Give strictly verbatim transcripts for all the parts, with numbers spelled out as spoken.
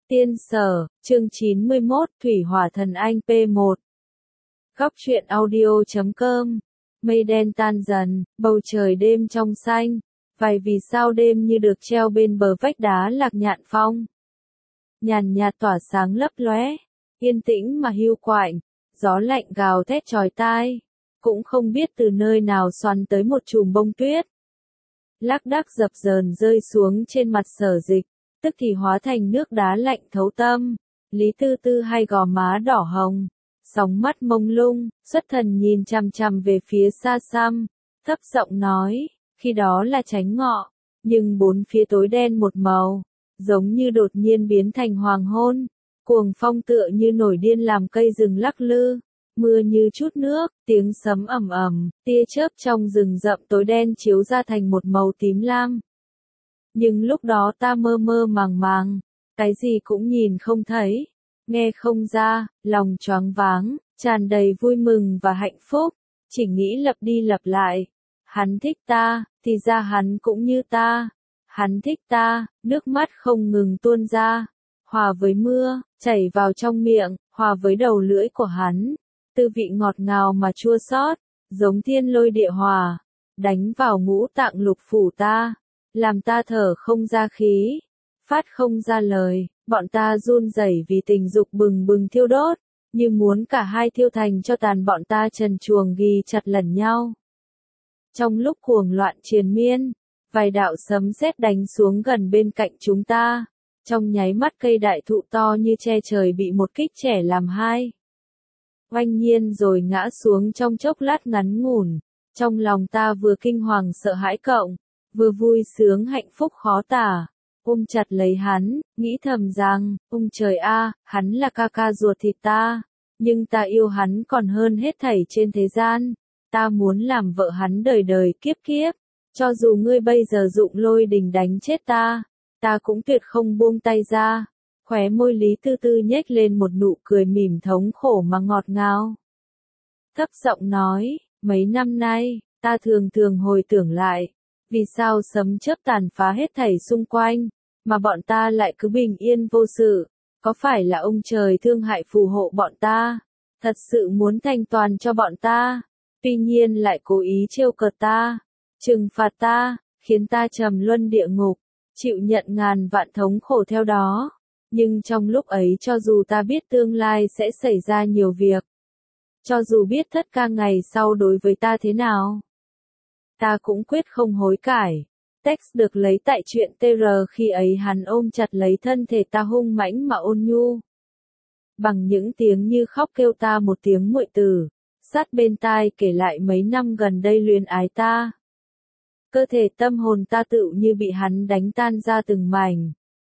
Tiên Sở, chương chín mươi mốt, Thủy Hỏa Thần Anh P một. Góc truyện audio chấm com. Mây đen tan dần, bầu trời đêm trong xanh, vài vì sao đêm như được treo bên bờ vách đá Lạc Nhạn Phong. Nhàn nhạt tỏa sáng lấp lóe, yên tĩnh mà hiu quạnh, gió lạnh gào thét chói tai, cũng không biết từ nơi nào xoắn tới một chùm bông tuyết. Lác đác dập dờn rơi xuống trên mặt Sở Dịch, tức thì hóa thành nước đá lạnh thấu tâm. Lý Tư Tư hai gò má đỏ hồng, sóng mắt mông lung, xuất thần nhìn chằm chằm về phía xa xăm, thấp giọng nói, khi đó là tránh ngọ, nhưng bốn phía tối đen một màu, giống như đột nhiên biến thành hoàng hôn, cuồng phong tựa như nổi điên làm cây rừng lắc lư, mưa như chút nước, tiếng sấm ầm ầm, tia chớp trong rừng rậm tối đen chiếu ra thành một màu tím lam. Nhưng lúc đó ta mơ mơ màng màng, cái gì cũng nhìn không thấy, nghe không ra, lòng choáng váng, tràn đầy vui mừng và hạnh phúc, chỉ nghĩ lặp đi lặp lại. Hắn thích ta, thì ra hắn cũng như ta. Hắn thích ta, nước mắt không ngừng tuôn ra, hòa với mưa, chảy vào trong miệng, hòa với đầu lưỡi của hắn. Tư vị ngọt ngào mà chua xót, giống thiên lôi địa hòa, đánh vào ngũ tạng lục phủ ta, làm ta thở không ra khí, phát không ra lời, bọn ta run rẩy vì tình dục bừng bừng thiêu đốt, như muốn cả hai thiêu thành cho tàn, bọn ta trần truồng ghi chặt lần nhau. Trong lúc cuồng loạn triền miên, vài đạo sấm sét đánh xuống gần bên cạnh chúng ta, trong nháy mắt cây đại thụ to như che trời bị một kích trẻ làm hai. Oanh nhiên rồi ngã xuống trong chốc lát ngắn ngủn, trong lòng ta vừa kinh hoàng sợ hãi cộng, vừa vui sướng hạnh phúc khó tả, ôm chặt lấy hắn, nghĩ thầm rằng, ông trời a, hắn là ca ca ruột thịt ta, nhưng ta yêu hắn còn hơn hết thảy trên thế gian, ta muốn làm vợ hắn đời đời kiếp kiếp, cho dù ngươi bây giờ dụng lôi đình đánh chết ta, ta cũng tuyệt không buông tay ra. Khóe môi Lý Tư Tư nhếch lên một nụ cười mỉm thống khổ mà ngọt ngào. Thấp giọng nói, mấy năm nay, ta thường thường hồi tưởng lại, vì sao sấm chớp tàn phá hết thảy xung quanh, mà bọn ta lại cứ bình yên vô sự, có phải là ông trời thương hại phù hộ bọn ta, thật sự muốn thành toàn cho bọn ta, tuy nhiên lại cố ý trêu cợt ta, trừng phạt ta, khiến ta trầm luân địa ngục, chịu nhận ngàn vạn thống khổ theo đó. Nhưng trong lúc ấy cho dù ta biết tương lai sẽ xảy ra nhiều việc, cho dù biết tất cả ngày sau đối với ta thế nào, ta cũng quyết không hối cải. Text được lấy tại truyện tê rờ, khi ấy hắn ôm chặt lấy thân thể ta hung mãnh mà ôn nhu. Bằng những tiếng như khóc kêu ta một tiếng muội tử, sát bên tai kể lại mấy năm gần đây luyến ái ta. Cơ thể tâm hồn ta tựu như bị hắn đánh tan ra từng mảnh.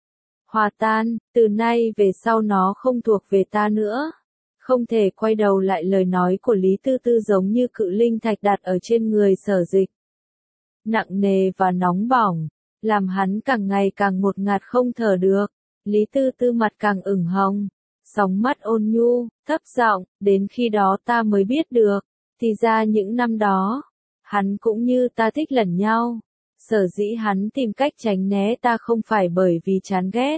Hòa tan, từ nay về sau nó không thuộc về ta nữa. Không thể quay đầu lại. Lời nói của Lý Tư Tư giống như cự linh thạch đặt ở trên người Sở Dịch. Nặng nề và nóng bỏng, làm hắn càng ngày càng ngột ngạt không thở được. Lý Tư Tư mặt càng ửng hồng, sóng mắt ôn nhu, thấp giọng, đến khi đó ta mới biết được, thì ra những năm đó, hắn cũng như ta thích lẫn nhau. Sở dĩ hắn tìm cách tránh né ta không phải bởi vì chán ghét,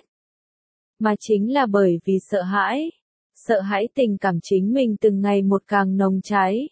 mà chính là bởi vì sợ hãi. Sợ hãi tình cảm chính mình từng ngày một càng nồng cháy.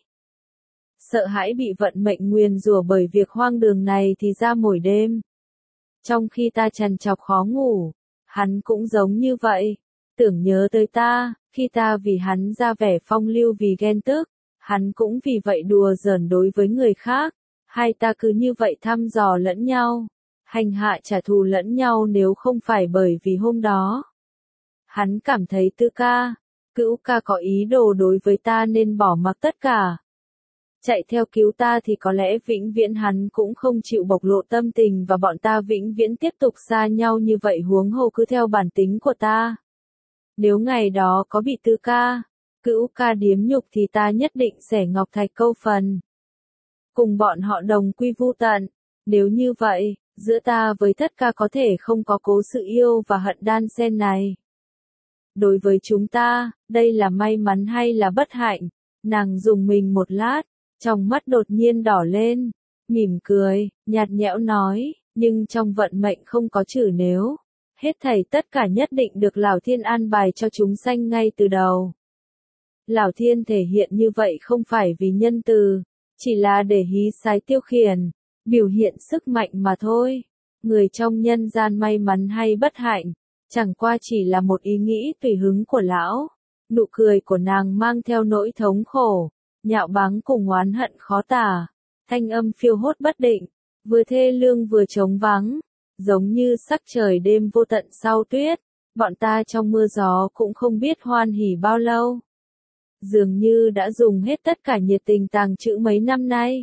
Sợ hãi bị vận mệnh nguyền rủa bởi việc hoang đường này thì ra mỗi đêm. Trong khi ta trằn trọc khó ngủ, hắn cũng giống như vậy, tưởng nhớ tới ta, khi ta vì hắn ra vẻ phong lưu vì ghen tức, hắn cũng vì vậy đùa giỡn đối với người khác. Hai ta cứ như vậy thăm dò lẫn nhau, hành hạ trả thù lẫn nhau. Nếu không phải bởi vì hôm đó hắn cảm thấy Tư ca, Cữu ca có ý đồ đối với ta nên bỏ mặc tất cả, chạy theo cứu ta, thì có lẽ vĩnh viễn hắn cũng không chịu bộc lộ tâm tình và bọn ta vĩnh viễn tiếp tục xa nhau như vậy. Huống hồ cứ theo bản tính của ta, nếu ngày đó có bị Tư ca, Cữu ca điếm nhục thì ta nhất định sẽ ngọc thạch câu phần, cùng bọn họ đồng quy vu tận. Nếu như vậy, giữa ta với tất cả có thể không có cố sự yêu và hận đan xen này. Đối với chúng ta, đây là may mắn hay là bất hạnh? Nàng dùng mình một lát, trong mắt đột nhiên đỏ lên, mỉm cười, nhạt nhẽo nói, nhưng trong vận mệnh không có chữ nếu. Hết thảy tất cả nhất định được Lão Thiên an bài cho chúng sanh ngay từ đầu. Lão Thiên thể hiện như vậy không phải vì nhân từ, chỉ là để hí sái tiêu khiển, biểu hiện sức mạnh mà thôi. Người trong nhân gian may mắn hay bất hạnh, chẳng qua chỉ là một ý nghĩ tùy hứng của lão. Nụ cười của nàng mang theo nỗi thống khổ, nhạo báng cùng oán hận khó tả, thanh âm phiêu hốt bất định, vừa thê lương vừa trống vắng, giống như sắc trời đêm vô tận sau tuyết, bọn ta trong mưa gió cũng không biết hoan hỉ bao lâu. Dường như đã dùng hết tất cả nhiệt tình tàng trữ mấy năm nay.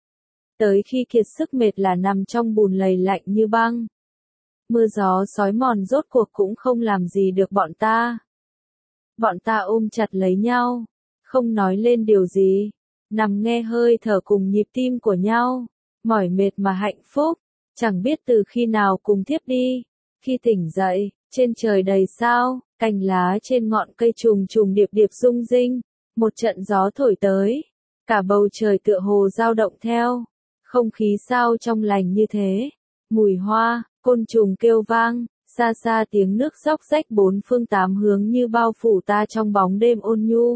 Tới khi kiệt sức mệt là nằm trong bùn lầy lạnh như băng. Mưa gió xói mòn rốt cuộc cũng không làm gì được bọn ta. Bọn ta ôm chặt lấy nhau, không nói lên điều gì, nằm nghe hơi thở cùng nhịp tim của nhau, mỏi mệt mà hạnh phúc, chẳng biết từ khi nào cùng thiếp đi. Khi tỉnh dậy, trên trời đầy sao, cành lá trên ngọn cây trùng trùng điệp điệp rung rinh, một trận gió thổi tới, cả bầu trời tựa hồ dao động theo, không khí sao trong lành như thế, mùi hoa, côn trùng kêu vang, xa xa tiếng nước róc rách bốn phương tám hướng như bao phủ ta trong bóng đêm ôn nhu.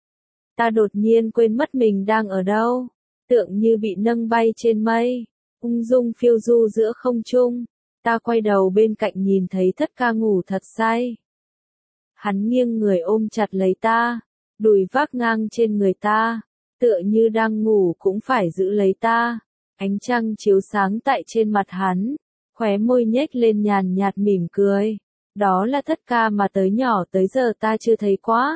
Ta đột nhiên quên mất mình đang ở đâu, tượng như bị nâng bay trên mây, ung dung phiêu du giữa không trung. Ta quay đầu bên cạnh nhìn thấy Thất Ca ngủ thật say. Hắn nghiêng người ôm chặt lấy ta, đùi vác ngang trên người ta, tựa như đang ngủ cũng phải giữ lấy ta. Ánh trăng chiếu sáng tại trên mặt hắn, khóe môi nhếch lên nhàn nhạt mỉm cười. Đó là Thất Ca mà tới nhỏ tới giờ ta chưa thấy quá.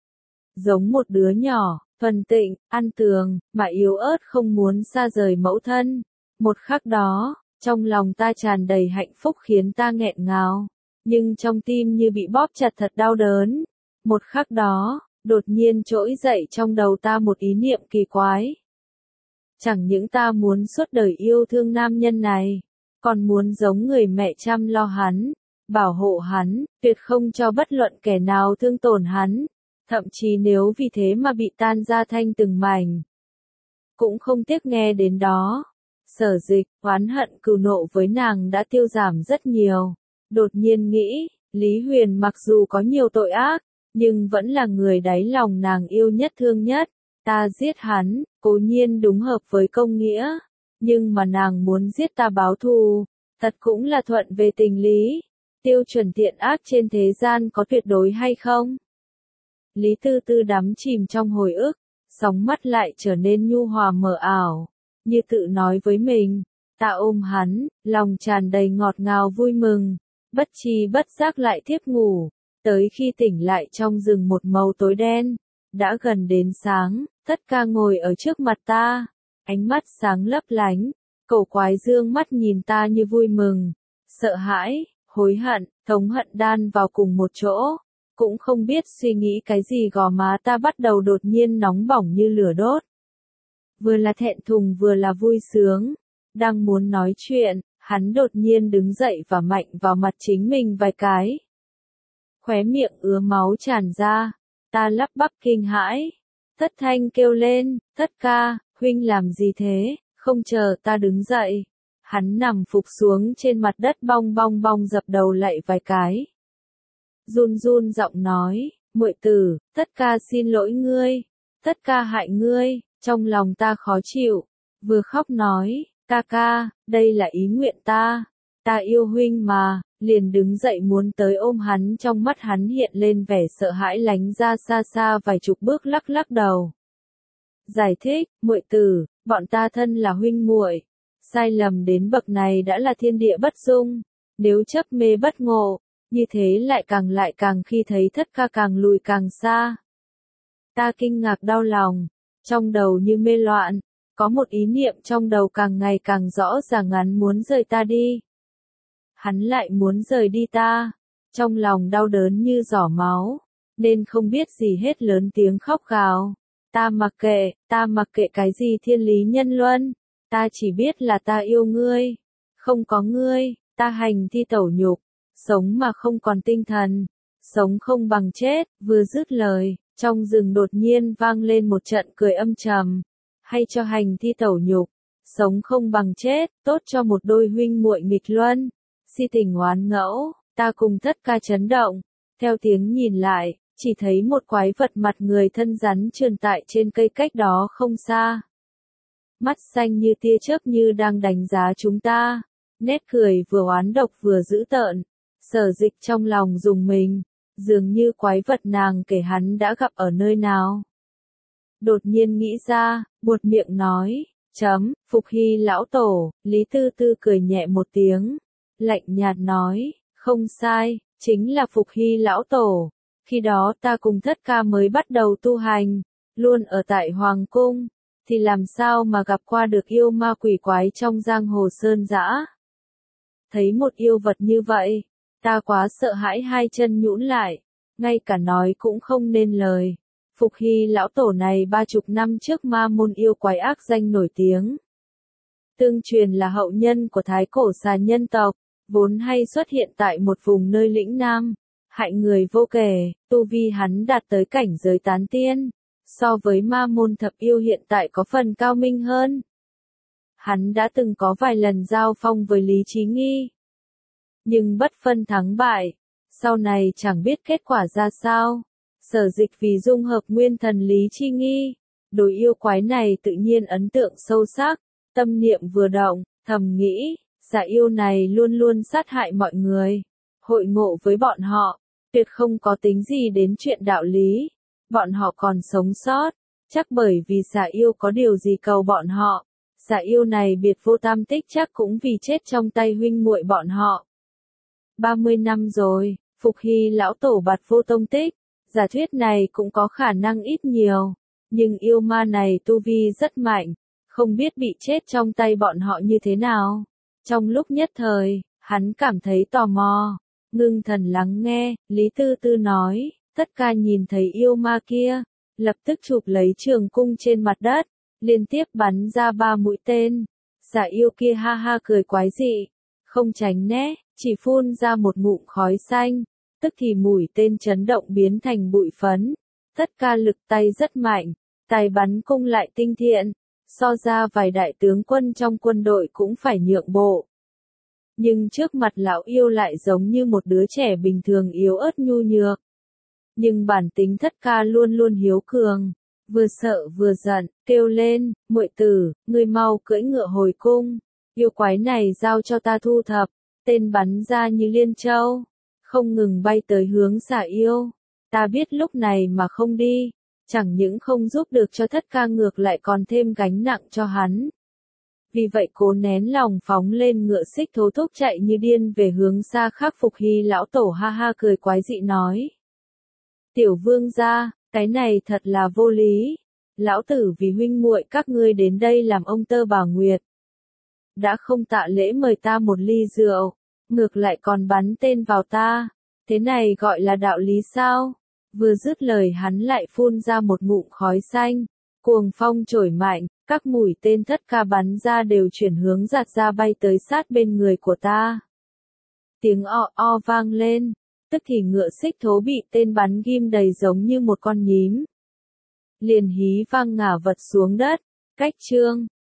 Giống một đứa nhỏ, thuần tịnh, ăn tường, mà yếu ớt không muốn xa rời mẫu thân. Một khắc đó, trong lòng ta tràn đầy hạnh phúc khiến ta nghẹn ngào, nhưng trong tim như bị bóp chặt thật đau đớn. Một khắc đó, đột nhiên trỗi dậy trong đầu ta một ý niệm kỳ quái. Chẳng những ta muốn suốt đời yêu thương nam nhân này, còn muốn giống người mẹ chăm lo hắn, bảo hộ hắn, tuyệt không cho bất luận kẻ nào thương tổn hắn, thậm chí nếu vì thế mà bị tan ra thành từng mảnh, cũng không tiếc nghe đến đó. Sở Dịch, oán hận cừu nộ với nàng đã tiêu giảm rất nhiều. Đột nhiên nghĩ, Lý Huyền mặc dù có nhiều tội ác, nhưng vẫn là người đáy lòng nàng yêu nhất thương nhất. Ta giết hắn, cố nhiên đúng hợp với công nghĩa, nhưng mà nàng muốn giết ta báo thù, thật cũng là thuận về tình lý. Tiêu chuẩn thiện ác trên thế gian có tuyệt đối hay không? Lý Tư Tư đắm chìm trong hồi ức, sóng mắt lại trở nên nhu hòa mờ ảo. Như tự nói với mình, ta ôm hắn, lòng tràn đầy ngọt ngào vui mừng, bất tri bất giác lại thiếp ngủ, tới khi tỉnh lại trong rừng một màu tối đen, đã gần đến sáng, Thất Ca ngồi ở trước mặt ta, ánh mắt sáng lấp lánh, cổ quái dương mắt nhìn ta như vui mừng, sợ hãi, hối hận, thống hận đan vào cùng một chỗ, cũng không biết suy nghĩ cái gì gò má ta bắt đầu đột nhiên nóng bỏng như lửa đốt. Vừa là thẹn thùng vừa là vui sướng, đang muốn nói chuyện, hắn đột nhiên đứng dậy và mạnh vào mặt chính mình vài cái. Khóe miệng ứa máu tràn ra, ta lắp bắp kinh hãi, thất thanh kêu lên, Thất Ca, huynh làm gì thế, không chờ ta đứng dậy. Hắn nằm phục xuống trên mặt đất bong bong bong dập đầu lạy vài cái. Run run giọng nói, muội tử, Thất Ca xin lỗi ngươi, Thất Ca hại ngươi. Trong lòng ta khó chịu, vừa khóc nói, ca ca, đây là ý nguyện ta, ta yêu huynh mà, liền đứng dậy muốn tới ôm hắn, trong mắt hắn hiện lên vẻ sợ hãi, lánh ra xa xa vài chục bước lắc lắc đầu. Giải thích, muội tử, bọn ta thân là huynh muội, sai lầm đến bậc này đã là thiên địa bất dung, nếu chấp mê bất ngộ, như thế lại càng lại càng khi thấy Thất Ca càng lùi càng xa. Ta kinh ngạc đau lòng. Trong đầu như mê loạn, có một ý niệm trong đầu càng ngày càng rõ ràng, hắn muốn rời ta đi. Hắn lại muốn rời đi ta, trong lòng đau đớn như giỏ máu, nên không biết gì hết lớn tiếng khóc gào. Ta mặc kệ, ta mặc kệ cái gì thiên lý nhân luân, ta chỉ biết là ta yêu ngươi, không có ngươi, ta hành thi tẩu nhục, sống mà không còn tinh thần, sống không bằng chết. Vừa dứt lời, trong rừng đột nhiên vang lên một trận cười âm trầm, hay cho hành thi tẩu nhục, sống không bằng chết, tốt cho một đôi huynh muội nghịch luân, si tình oán ngẫu, ta cùng tất cả chấn động, theo tiếng nhìn lại, chỉ thấy một quái vật mặt người thân rắn trườn tại trên cây cách đó không xa. Mắt xanh như tia chớp như đang đánh giá chúng ta, nét cười vừa oán độc vừa dữ tợn. Sở Dịch trong lòng rùng mình, dường như quái vật nàng kể hắn đã gặp ở nơi nào. Đột nhiên nghĩ ra, buột miệng nói, chấm, Phục Hy lão tổ. Lý Tư Tư cười nhẹ một tiếng, lạnh nhạt nói, không sai, chính là Phục Hy lão tổ. Khi đó ta cùng Thất Ca mới bắt đầu tu hành, luôn ở tại Hoàng Cung, thì làm sao mà gặp qua được yêu ma quỷ quái trong giang hồ sơn dã. Thấy một yêu vật như vậy, ta quá sợ hãi hai chân nhũn lại, ngay cả nói cũng không nên lời. Phục Hy lão tổ này ba chục năm trước ma môn yêu quái ác danh nổi tiếng. Tương truyền là hậu nhân của thái cổ xà nhân tộc, vốn hay xuất hiện tại một vùng nơi lĩnh nam, hại người vô kể, tu vi hắn đạt tới cảnh giới tán tiên, so với ma môn thập yêu hiện tại có phần cao minh hơn. Hắn đã từng có vài lần giao phong với Lý Chí Nghi, nhưng bất phân thắng bại, sau này chẳng biết kết quả ra sao. Sở Dịch vì dung hợp nguyên thần Lý Chi Nghi, đối yêu quái này tự nhiên ấn tượng sâu sắc, tâm niệm vừa động, thầm nghĩ, xà yêu này luôn luôn sát hại mọi người, hội ngộ với bọn họ, tuyệt không có tính gì đến chuyện đạo lý, bọn họ còn sống sót, chắc bởi vì xà yêu có điều gì cầu bọn họ, xà yêu này biệt vô tam tích chắc cũng vì chết trong tay huynh muội bọn họ. ba mươi năm rồi, Phục Hy lão tổ bạt vô tông tích. Giả thuyết này cũng có khả năng ít nhiều, nhưng yêu ma này tu vi rất mạnh, không biết bị chết trong tay bọn họ như thế nào. Trong lúc nhất thời, hắn cảm thấy tò mò, ngưng thần lắng nghe, Lý Tư Tư nói, Tất Ca nhìn thấy yêu ma kia, lập tức chụp lấy trường cung trên mặt đất, liên tiếp bắn ra ba mũi tên. Xà yêu kia ha ha cười quái dị, không tránh né, chỉ phun ra một ngụm khói xanh. Tức thì mũi tên chấn động biến thành bụi phấn. Tất Ca lực tay rất mạnh, tài bắn cung lại tinh thiện, so ra vài đại tướng quân trong quân đội cũng phải nhượng bộ. Nhưng trước mặt lão yêu lại giống như một đứa trẻ bình thường yếu ớt nhu nhược. Nhưng bản tính Thất Ca luôn luôn hiếu cường, vừa sợ vừa giận, kêu lên, muội tử, ngươi mau cưỡi ngựa hồi cung, yêu quái này giao cho ta thu thập. Tên bắn ra như liên châu, không ngừng bay tới hướng xà yêu. Ta biết lúc này mà không đi, chẳng những không giúp được cho Thất Ca ngược lại còn thêm gánh nặng cho hắn. Vì vậy cố nén lòng phóng lên ngựa xích thố thúc chạy như điên về hướng xa khác. Phục Hy lão tổ ha ha cười quái dị nói. Tiểu vương gia, cái này thật là vô lý. Lão tử vì huynh muội các ngươi đến đây làm ông tơ bà nguyệt. Đã không tạ lễ mời ta một ly rượu, ngược lại còn bắn tên vào ta. Thế này gọi là đạo lý sao? Vừa dứt lời hắn lại phun ra một ngụm khói xanh. Cuồng phong trổi mạnh, các mũi tên Thất Ca bắn ra đều chuyển hướng giạt ra bay tới sát bên người của ta. Tiếng o o vang lên, tức thì ngựa xích thố bị tên bắn ghim đầy giống như một con nhím. Liền hí vang ngả vật xuống đất, cách chương.